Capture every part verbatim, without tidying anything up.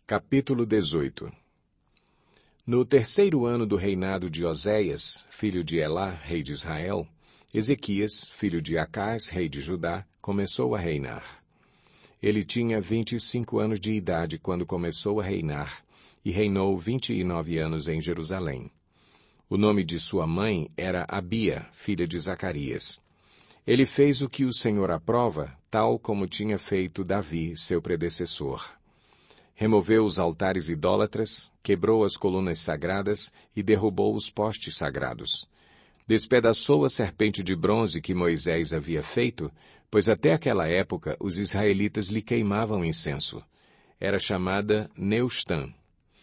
Capítulo dezoito. No terceiro ano do reinado de Oséias, filho de Elá, rei de Israel, Ezequias, filho de Acás, rei de Judá, começou a reinar. Ele tinha vinte e cinco anos de idade quando começou a reinar, e reinou vinte e nove anos em Jerusalém. O nome de sua mãe era Abia, filha de Zacarias. Ele fez o que o Senhor aprova, tal como tinha feito Davi, seu predecessor. Removeu os altares idólatras, quebrou as colunas sagradas e derrubou os postes sagrados. Despedaçou a serpente de bronze que Moisés havia feito, pois até aquela época os israelitas lhe queimavam incenso. Era chamada Neustã.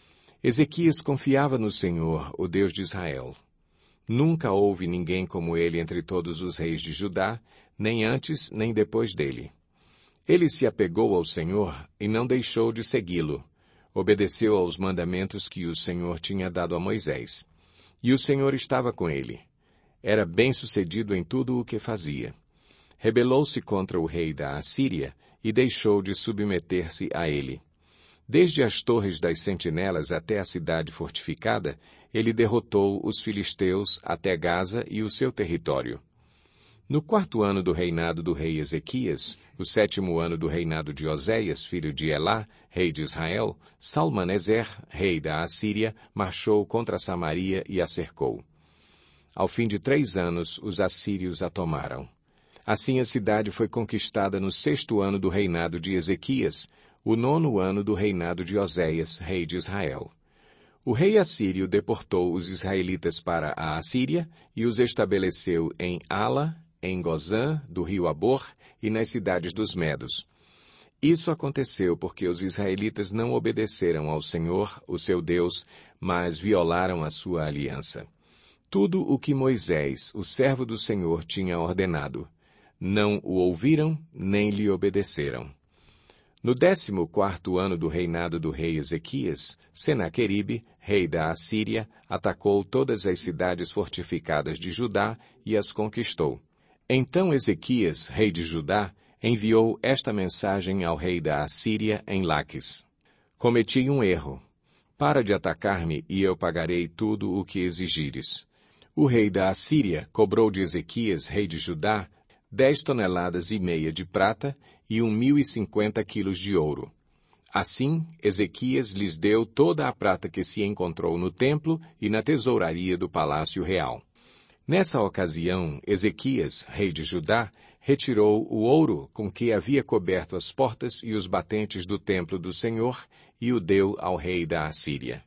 Ezequias confiava no Senhor, o Deus de Israel. Nunca houve ninguém como ele entre todos os reis de Judá, nem antes nem depois dele. Ele se apegou ao Senhor e não deixou de segui-lo. Obedeceu aos mandamentos que o Senhor tinha dado a Moisés. E o Senhor estava com ele. Era bem-sucedido em tudo o que fazia. Rebelou-se contra o rei da Assíria e deixou de submeter-se a ele. Desde as torres das sentinelas até a cidade fortificada, ele derrotou os filisteus até Gaza e o seu território. No quarto ano do reinado do rei Ezequias, o sétimo ano do reinado de Oséias, filho de Elá, rei de Israel, Salmaneser, rei da Assíria, marchou contra Samaria e a cercou. Ao fim de três anos, os assírios a tomaram. Assim a cidade foi conquistada no sexto ano do reinado de Ezequias, o nono ano do reinado de Oséias, rei de Israel. O rei assírio deportou os israelitas para a Assíria e os estabeleceu em Ala, em Gozã, do rio Abor, e nas cidades dos Medos. Isso aconteceu porque os israelitas não obedeceram ao Senhor, o seu Deus, mas violaram a sua aliança. Tudo o que Moisés, o servo do Senhor, tinha ordenado. Não o ouviram, nem lhe obedeceram. No décimo quarto ano do reinado do rei Ezequias, Senaqueribe, rei da Assíria, atacou todas as cidades fortificadas de Judá e as conquistou. Então Ezequias, rei de Judá, enviou esta mensagem ao rei da Assíria em Laquis. Cometi um erro. Para de atacar-me e eu pagarei tudo o que exigires. O rei da Assíria cobrou de Ezequias, rei de Judá, dez toneladas e meia de prata e um mil e cinquenta quilos de ouro. Assim, Ezequias lhes deu toda a prata que se encontrou no templo e na tesouraria do palácio real. Nessa ocasião, Ezequias, rei de Judá, retirou o ouro com que havia coberto as portas e os batentes do templo do Senhor e o deu ao rei da Assíria.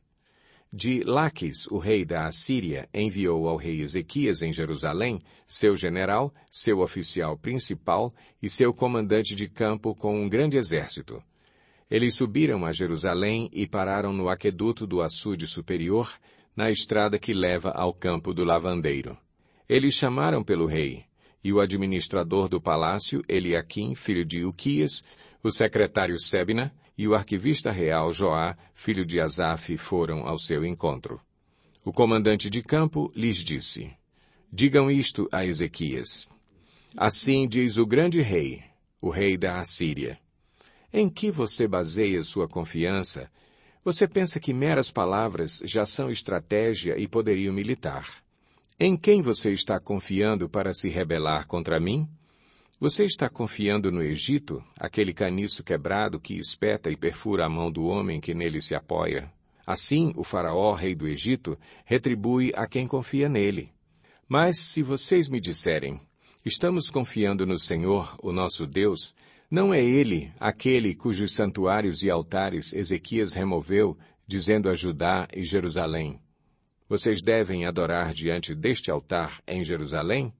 De Laquis, o rei da Assíria, enviou ao rei Ezequias em Jerusalém seu general, seu oficial principal e seu comandante de campo com um grande exército. Eles subiram a Jerusalém e pararam no aqueduto do açude superior, na estrada que leva ao campo do lavandeiro. Eles chamaram pelo rei, e o administrador do palácio, Eliaquim, filho de Uquias, o secretário Sebna e o arquivista real Joá, filho de Asaf, foram ao seu encontro. O comandante de campo lhes disse: Digam isto a Ezequias. Assim diz o grande rei, o rei da Assíria. Em que você baseia sua confiança? Você pensa que meras palavras já são estratégia e poderio militar. Em quem você está confiando para se rebelar contra mim? Você está confiando no Egito, aquele caniço quebrado que espeta e perfura a mão do homem que nele se apoia? Assim, o faraó, rei do Egito, retribui a quem confia nele. Mas se vocês me disserem, estamos confiando no Senhor, o nosso Deus, não é ele aquele cujos santuários e altares Ezequias removeu, dizendo a Judá e Jerusalém: Vocês devem adorar diante deste altar em Jerusalém?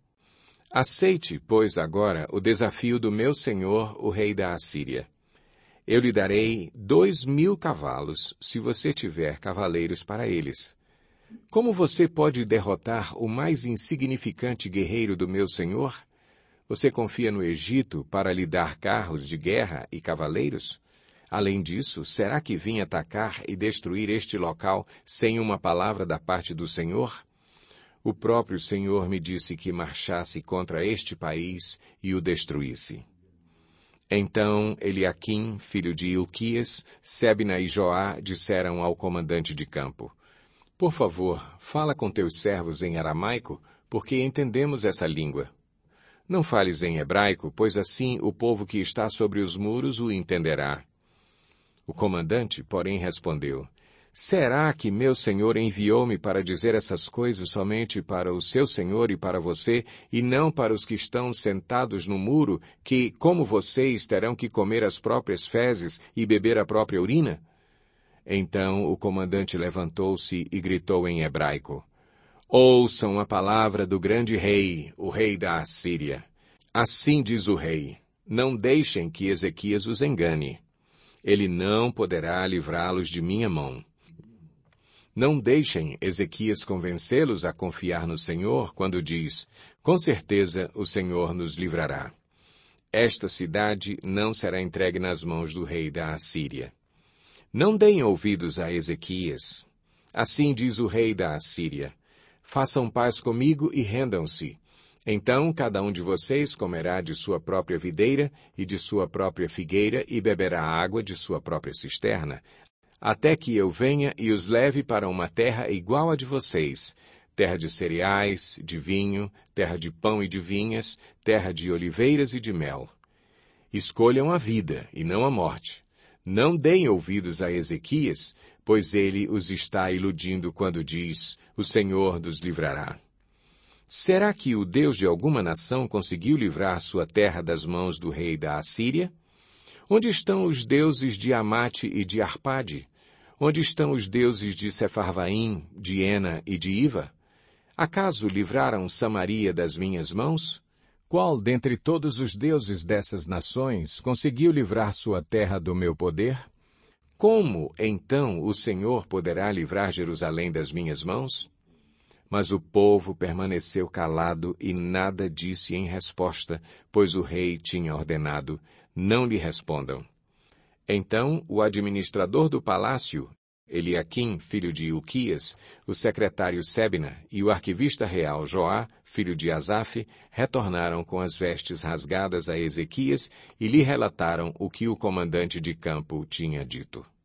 Aceite, pois, agora o desafio do meu senhor, o rei da Assíria. Eu lhe darei dois mil cavalos, se você tiver cavaleiros para eles. Como você pode derrotar o mais insignificante guerreiro do meu senhor? Você confia no Egito para lhe dar carros de guerra e cavaleiros? Além disso, será que vim atacar e destruir este local sem uma palavra da parte do Senhor? O próprio Senhor me disse que marchasse contra este país e o destruísse. Então Eliaquim, filho de Ilquias, Sebna e Joá disseram ao comandante de campo: Por favor, fala com teus servos em aramaico, porque entendemos essa língua. Não fales em hebraico, pois assim o povo que está sobre os muros o entenderá. O comandante, porém, respondeu: Será que meu senhor enviou-me para dizer essas coisas somente para o seu senhor e para você, e não para os que estão sentados no muro, que, como vocês, terão que comer as próprias fezes e beber a própria urina? Então o comandante levantou-se e gritou em hebraico: Ouçam a palavra do grande rei, o rei da Assíria. Assim diz o rei: Não deixem que Ezequias os engane. Ele não poderá livrá-los de minha mão. Não deixem Ezequias convencê-los a confiar no Senhor quando diz: Com certeza o Senhor nos livrará. Esta cidade não será entregue nas mãos do rei da Assíria. Não deem ouvidos a Ezequias. Assim diz o rei da Assíria: Façam paz comigo e rendam-se. Então cada um de vocês comerá de sua própria videira e de sua própria figueira e beberá água de sua própria cisterna, até que eu venha e os leve para uma terra igual à de vocês, terra de cereais, de vinho, terra de pão e de vinhas, terra de oliveiras e de mel. Escolham a vida e não a morte. Não deem ouvidos a Ezequias, pois ele os está iludindo quando diz: O Senhor nos livrará. Será que o Deus de alguma nação conseguiu livrar sua terra das mãos do rei da Assíria? Onde estão os deuses de Amate e de Arpade? Onde estão os deuses de Sefarvaim, de Ena e de Iva? Acaso livraram Samaria das minhas mãos? Qual dentre todos os deuses dessas nações conseguiu livrar sua terra do meu poder? Como, então, o Senhor poderá livrar Jerusalém das minhas mãos? Mas o povo permaneceu calado e nada disse em resposta, pois o rei tinha ordenado: não lhe respondam. Então o administrador do palácio, Eliaquim, filho de Ilquias, o secretário Sebna e o arquivista real Joá, filho de Asaf, retornaram com as vestes rasgadas a Ezequias e lhe relataram o que o comandante de campo tinha dito.